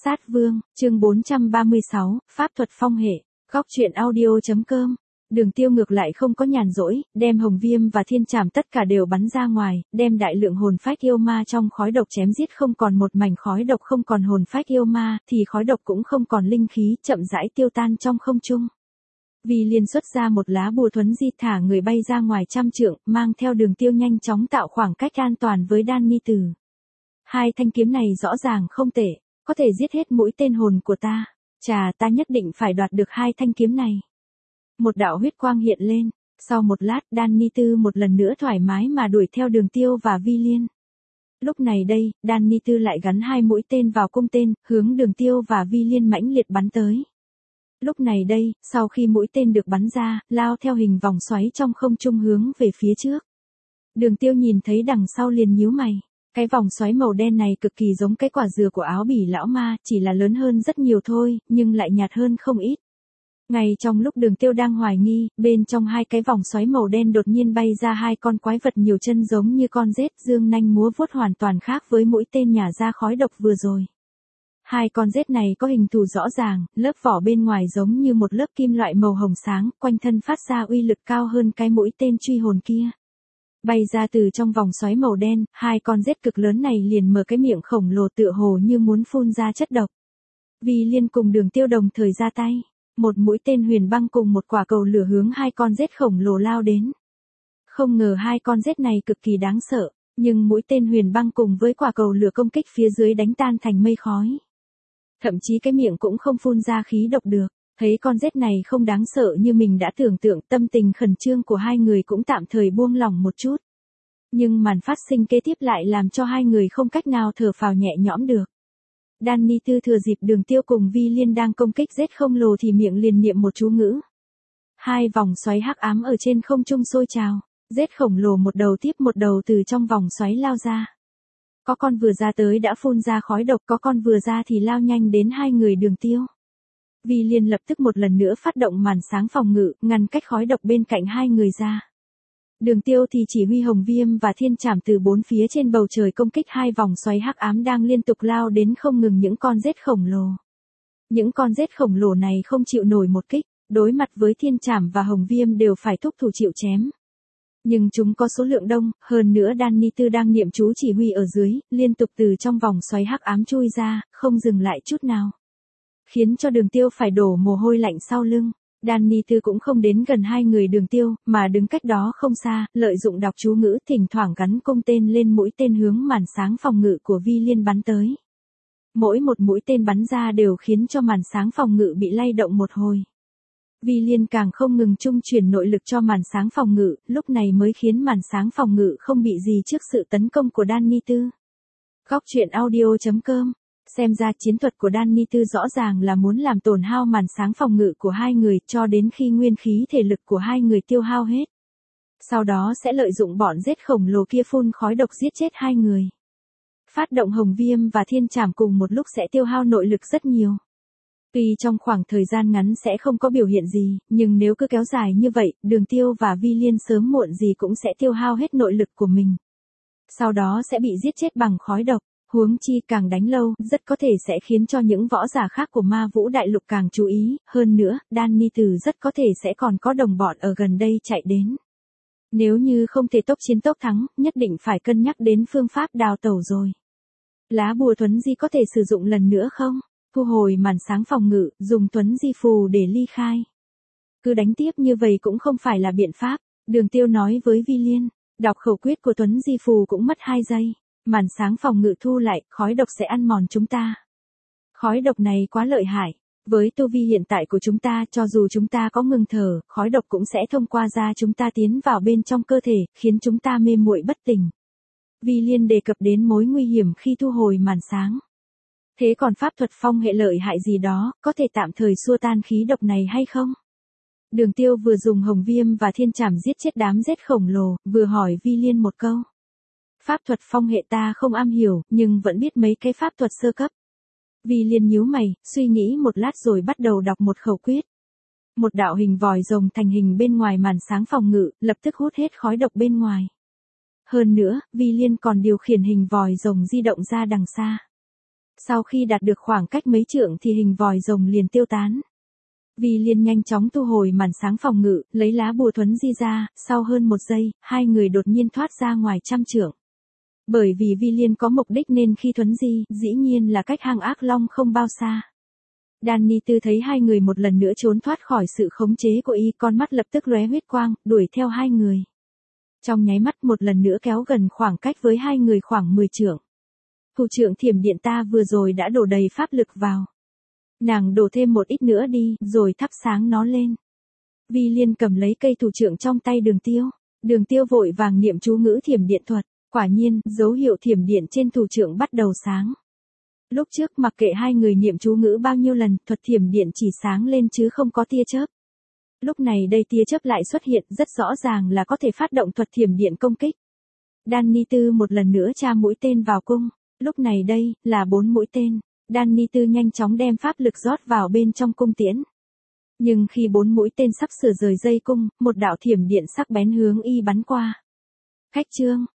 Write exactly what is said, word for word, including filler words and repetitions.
Sát Vương, chương bốn trăm ba mươi sáu, Pháp thuật phong hệ, góc truyện audio.com. Đường Tiêu ngược lại không có nhàn rỗi, đem hồng viêm và thiên trảm tất cả đều bắn ra ngoài, đem đại lượng hồn phách yêu ma trong khói độc chém giết không còn một mảnh khói độc, không còn hồn phách yêu ma, thì khói độc cũng không còn linh khí, chậm rãi tiêu tan trong không trung. Vì liền xuất ra một lá bùa thuấn di thả người bay ra ngoài trăm trượng, mang theo Đường Tiêu nhanh chóng tạo khoảng cách an toàn với Đan Ni Tử. Hai thanh kiếm này rõ ràng không tệ, có thể giết hết mũi tên hồn của ta. Chà, ta nhất định phải đoạt được hai thanh kiếm này. Một đạo huyết quang hiện lên, sau một lát Đan Ni Tư một lần nữa thoải mái mà đuổi theo Đường Tiêu và Vi Liên. Lúc này đây, Đan Ni Tư lại gắn hai mũi tên vào cung tên, hướng Đường Tiêu và Vi Liên mãnh liệt bắn tới. Lúc này đây, sau khi mũi tên được bắn ra, lao theo hình vòng xoáy trong không trung hướng về phía trước. Đường Tiêu nhìn thấy đằng sau liền nhíu mày. Cái vòng xoáy màu đen này cực kỳ giống cái quả dừa của áo bỉ lão ma, chỉ là lớn hơn rất nhiều thôi, nhưng lại nhạt hơn không ít. Ngay trong lúc Đường Tiêu đang hoài nghi, bên trong hai cái vòng xoáy màu đen đột nhiên bay ra hai con quái vật nhiều chân giống như con rết, dương nanh múa vuốt hoàn toàn khác với mũi tên nhả ra khói độc vừa rồi. Hai con rết này có hình thù rõ ràng, lớp vỏ bên ngoài giống như một lớp kim loại màu hồng sáng, quanh thân phát ra uy lực cao hơn cái mũi tên truy hồn kia. Bay ra từ trong vòng xoáy màu đen, hai con rết cực lớn này liền mở cái miệng khổng lồ tựa hồ như muốn phun ra chất độc. Vi Liên cùng Đường Tiêu đồng thời ra tay, một mũi tên huyền băng cùng một quả cầu lửa hướng hai con rết khổng lồ lao đến. Không ngờ hai con rết này cực kỳ đáng sợ, nhưng mũi tên huyền băng cùng với quả cầu lửa công kích phía dưới đánh tan thành mây khói. Thậm chí cái miệng cũng không phun ra khí độc được. Thấy con rết này không đáng sợ như mình đã tưởng tượng, tâm tình khẩn trương của hai người cũng tạm thời buông lỏng một chút. Nhưng màn phát sinh kế tiếp lại làm cho hai người không cách nào thở phào nhẹ nhõm được. Đan Ni Tư thừa dịp Đường Tiêu cùng Vi Liên đang công kích rết không lồ thì miệng liền niệm một chú ngữ. Hai vòng xoáy hắc ám ở trên không trung sôi trào, rết khổng lồ một đầu tiếp một đầu từ trong vòng xoáy lao ra. Có con vừa ra tới đã phun ra khói độc, có con vừa ra thì lao nhanh đến hai người Đường Tiêu. Vi Liên lập tức một lần nữa phát động màn sáng phòng ngự, ngăn cách khói độc bên cạnh hai người ra. Đường Tiêu thì chỉ huy hồng viêm và thiên trảm từ bốn phía trên bầu trời công kích hai vòng xoáy hắc ám đang liên tục lao đến không ngừng những con rết khổng lồ. Những con rết khổng lồ này không chịu nổi một kích, đối mặt với thiên trảm và hồng viêm đều phải thúc thủ chịu chém. Nhưng chúng có số lượng đông, hơn nữa Đan Ni Tư đang niệm chú chỉ huy ở dưới, liên tục từ trong vòng xoáy hắc ám chui ra, không dừng lại chút nào. Khiến cho Đường Tiêu phải đổ mồ hôi lạnh sau lưng. Đan Ni Tư cũng không đến gần hai người Đường Tiêu, mà đứng cách đó không xa, lợi dụng đọc chú ngữ thỉnh thoảng gắn cung tên lên mũi tên hướng màn sáng phòng ngự của Vi Liên bắn tới. Mỗi một mũi tên bắn ra đều khiến cho màn sáng phòng ngự bị lay động một hồi. Vi Liên càng không ngừng trung chuyển nội lực cho màn sáng phòng ngự, lúc này mới khiến màn sáng phòng ngự không bị gì trước sự tấn công của Đan Ni Tư. Góc truyện audio.com. Xem ra chiến thuật của Đan Ni Tư rõ ràng là muốn làm tổn hao màn sáng phòng ngự của hai người cho đến khi nguyên khí thể lực của hai người tiêu hao hết. Sau đó sẽ lợi dụng bọn rết khổng lồ kia phun khói độc giết chết hai người. Phát động hồng viêm và thiên trảm cùng một lúc sẽ tiêu hao nội lực rất nhiều. Tuy trong khoảng thời gian ngắn sẽ không có biểu hiện gì, nhưng nếu cứ kéo dài như vậy, Đường Tiêu và Vi Liên sớm muộn gì cũng sẽ tiêu hao hết nội lực của mình. Sau đó sẽ bị giết chết bằng khói độc. Huống chi càng đánh lâu, rất có thể sẽ khiến cho những võ giả khác của Ma Vũ Đại Lục càng chú ý, hơn nữa, Đan Ni Tử rất có thể sẽ còn có đồng bọn ở gần đây chạy đến. Nếu như không thể tốc chiến tốc thắng, nhất định phải cân nhắc đến phương pháp đào tẩu rồi. Lá bùa thuấn di có thể sử dụng lần nữa không? Thu hồi màn sáng phòng ngự, dùng thuấn di phù để ly khai. Cứ đánh tiếp như vậy cũng không phải là biện pháp, Đường Tiêu nói với Vi Liên, đọc khẩu quyết của thuấn di phù cũng mất hai giây. Màn sáng phòng ngự thu lại, khói độc sẽ ăn mòn chúng ta. Khói độc này quá lợi hại. Với tu vi hiện tại của chúng ta, cho dù chúng ta có ngừng thở, khói độc cũng sẽ thông qua da chúng ta tiến vào bên trong cơ thể, khiến chúng ta mê muội bất tỉnh. Vi Liên đề cập đến mối nguy hiểm khi thu hồi màn sáng. Thế còn pháp thuật phong hệ lợi hại gì đó, có thể tạm thời xua tan khí độc này hay không? Đường Tiêu vừa dùng hồng viêm và thiên trảm giết chết đám rết khổng lồ, vừa hỏi Vi Liên một câu. Pháp thuật phong hệ ta không am hiểu, nhưng vẫn biết mấy cái pháp thuật sơ cấp. Vi Liên nhíu mày, suy nghĩ một lát rồi bắt đầu đọc một khẩu quyết. Một đạo hình vòi rồng thành hình bên ngoài màn sáng phòng ngự, lập tức hút hết khói độc bên ngoài. Hơn nữa, Vi Liên còn điều khiển hình vòi rồng di động ra đằng xa. Sau khi đạt được khoảng cách mấy trượng thì hình vòi rồng liền tiêu tán. Vi Liên nhanh chóng thu hồi màn sáng phòng ngự, lấy lá bùa thuấn di ra, sau hơn một giây, hai người đột nhiên thoát ra ngoài trăm trượng. Bởi vì Vi Liên có mục đích nên khi thuấn di, dĩ nhiên là cách hang ác long không bao xa. Danny Tư thấy hai người một lần nữa trốn thoát khỏi sự khống chế của y, con mắt lập tức lóe huyết quang, đuổi theo hai người. Trong nháy mắt một lần nữa kéo gần khoảng cách với hai người khoảng mười trượng. Thủ trưởng thiểm điện ta vừa rồi đã đổ đầy pháp lực vào. Nàng đổ thêm một ít nữa đi, rồi thắp sáng nó lên. Vi Liên cầm lấy cây thủ trưởng trong tay Đường Tiêu. Đường Tiêu vội vàng niệm chú ngữ thiểm điện thuật. Quả nhiên, dấu hiệu thiểm điện trên thủ trưởng bắt đầu sáng. Lúc trước mặc kệ hai người niệm chú ngữ bao nhiêu lần, thuật thiểm điện chỉ sáng lên chứ không có tia chớp. Lúc này đây tia chớp lại xuất hiện, rất rõ ràng là có thể phát động thuật thiểm điện công kích. Danny Tư một lần nữa tra mũi tên vào cung. Lúc này đây, là bốn mũi tên. Danny Tư nhanh chóng đem pháp lực rót vào bên trong cung tiễn. Nhưng khi bốn mũi tên sắp sửa rời dây cung, một đạo thiểm điện sắc bén hướng y bắn qua. Khách trương,